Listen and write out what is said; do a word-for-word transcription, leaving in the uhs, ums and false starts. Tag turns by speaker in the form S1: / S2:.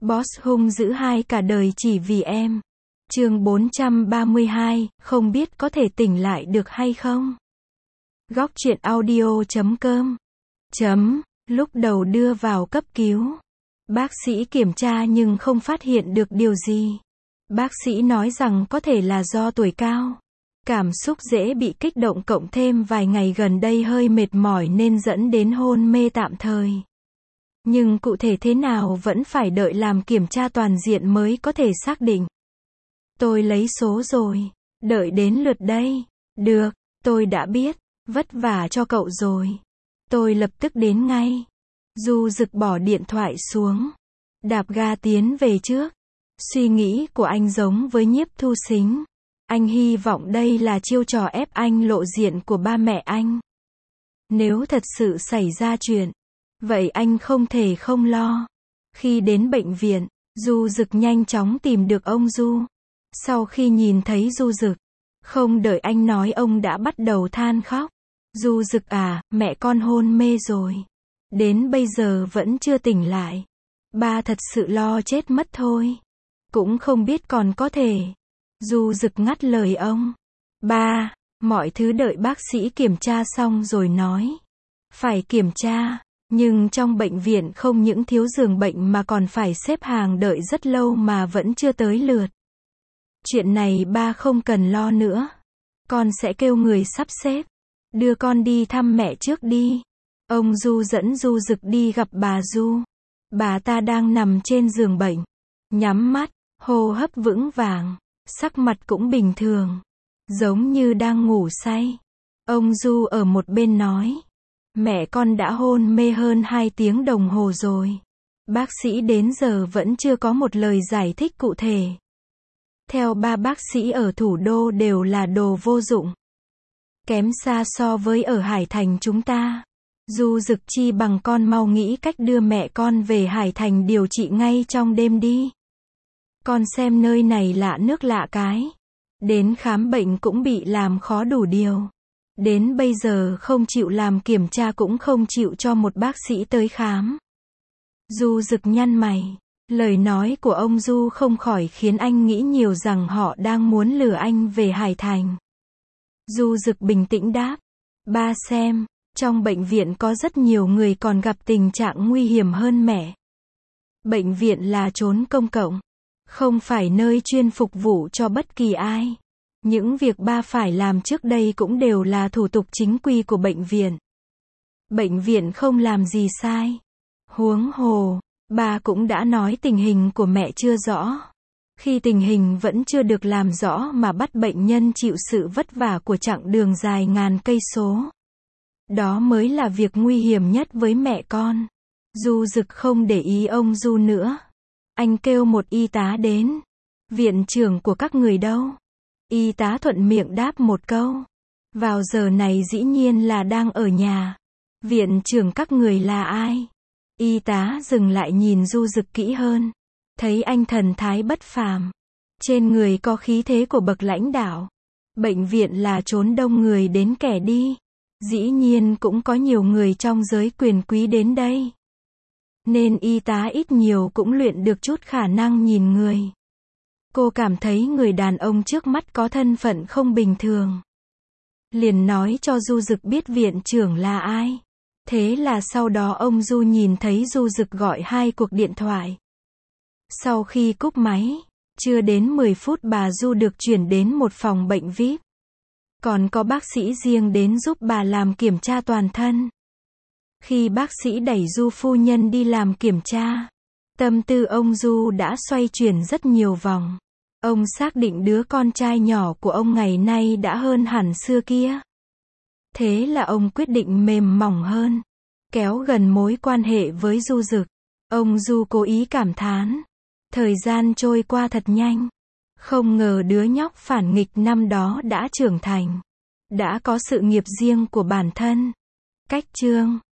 S1: Boss hung dữ hai cả đời chỉ vì em. Chương bốn trăm ba mươi hai, không biết có thể tỉnh lại được hay không? Góc truyện audio chấm com. Chấm, lúc đầu đưa vào cấp cứu. Bác sĩ kiểm tra nhưng không phát hiện được điều gì. Bác sĩ nói rằng có thể là do tuổi cao. Cảm xúc dễ bị kích động cộng thêm vài ngày gần đây hơi mệt mỏi nên dẫn đến hôn mê tạm thời. Nhưng cụ thể thế nào vẫn phải đợi làm kiểm tra toàn diện mới có thể xác định. Tôi lấy số rồi. Đợi đến lượt đây. Được, tôi đã biết. Vất vả cho cậu rồi. Tôi lập tức đến ngay. Du Dực bỏ điện thoại xuống. Đạp ga tiến về trước. Suy nghĩ của anh giống với Nhiếp Thu Xính. Anh hy vọng đây là chiêu trò ép anh lộ diện của ba mẹ anh. Nếu thật sự xảy ra chuyện, vậy anh không thể không lo. Khi đến bệnh viện, Du Dực nhanh chóng tìm được ông Du. Sau khi nhìn thấy Du Dực, không đợi anh nói ông đã bắt đầu than khóc. Du Dực à, mẹ con hôn mê rồi. Đến bây giờ vẫn chưa tỉnh lại. Ba thật sự lo chết mất thôi. Cũng không biết còn có thể. Du Dực ngắt lời ông. Ba, mọi thứ đợi bác sĩ kiểm tra xong rồi nói. Phải kiểm tra, nhưng trong bệnh viện không những thiếu giường bệnh mà còn phải xếp hàng đợi rất lâu mà vẫn chưa tới lượt. Chuyện này ba không cần lo nữa. Con sẽ kêu người sắp xếp. Đưa con đi thăm mẹ trước đi. Ông Du dẫn Du Dực đi gặp bà Du. Bà ta đang nằm trên giường bệnh. Nhắm mắt, hô hấp vững vàng. Sắc mặt cũng bình thường. Giống như đang ngủ say. Ông Du ở một bên nói. Mẹ con đã hôn mê hơn hai tiếng đồng hồ rồi. Bác sĩ đến giờ vẫn chưa có một lời giải thích cụ thể. Theo ba bác sĩ ở thủ đô đều là đồ vô dụng. Kém xa so với ở Hải Thành chúng ta. Du Dực chi bằng con mau nghĩ cách đưa mẹ con về Hải Thành điều trị ngay trong đêm đi. Con xem nơi này lạ nước lạ cái. Đến khám bệnh cũng bị làm khó đủ điều. Đến bây giờ không chịu làm kiểm tra cũng không chịu cho một bác sĩ tới khám. Du Dực nhăn mày. Lời nói của ông Du không khỏi khiến anh nghĩ nhiều rằng họ đang muốn lừa anh về Hải Thành. Du Dực bình tĩnh đáp. Ba xem, trong bệnh viện có rất nhiều người còn gặp tình trạng nguy hiểm hơn mẹ. Bệnh viện là chốn công cộng. Không phải nơi chuyên phục vụ cho bất kỳ ai. Những việc ba phải làm trước đây cũng đều là thủ tục chính quy của bệnh viện. Bệnh viện không làm gì sai. Huống hồ, ba cũng đã nói tình hình của mẹ chưa rõ. Khi tình hình vẫn chưa được làm rõ mà bắt bệnh nhân chịu sự vất vả của chặng đường dài ngàn cây số. Đó mới là việc nguy hiểm nhất với mẹ con. Du Dực không để ý ông Du nữa. Anh kêu một y tá đến. Viện trưởng của các người đâu? Y tá thuận miệng đáp một câu. Vào giờ này dĩ nhiên là đang ở nhà. Viện trưởng các người là ai? Y tá dừng lại nhìn Du Dực kỹ hơn. Thấy anh thần thái bất phàm. Trên người có khí thế của bậc lãnh đạo. Bệnh viện là chốn đông người đến kẻ đi. Dĩ nhiên cũng có nhiều người trong giới quyền quý đến đây. Nên y tá ít nhiều cũng luyện được chút khả năng nhìn người. Cô cảm thấy người đàn ông trước mắt có thân phận không bình thường. Liền nói cho Du Dực biết viện trưởng là ai. Thế là sau đó ông Du nhìn thấy Du Dực gọi hai cuộc điện thoại. Sau khi cúp máy, chưa đến mười phút bà Du được chuyển đến một phòng bệnh vi ai pi. Còn có bác sĩ riêng đến giúp bà làm kiểm tra toàn thân. Khi bác sĩ đẩy Du phu nhân đi làm kiểm tra, tâm tư ông Du đã xoay chuyển rất nhiều vòng. Ông xác định đứa con trai nhỏ của ông ngày nay đã hơn hẳn xưa kia. Thế là ông quyết định mềm mỏng hơn, kéo gần mối quan hệ với Du Dực. Ông Du cố ý cảm thán. Thời gian trôi qua thật nhanh. Không ngờ đứa nhóc phản nghịch năm đó đã trưởng thành. Đã có sự nghiệp riêng của bản thân. Cách chương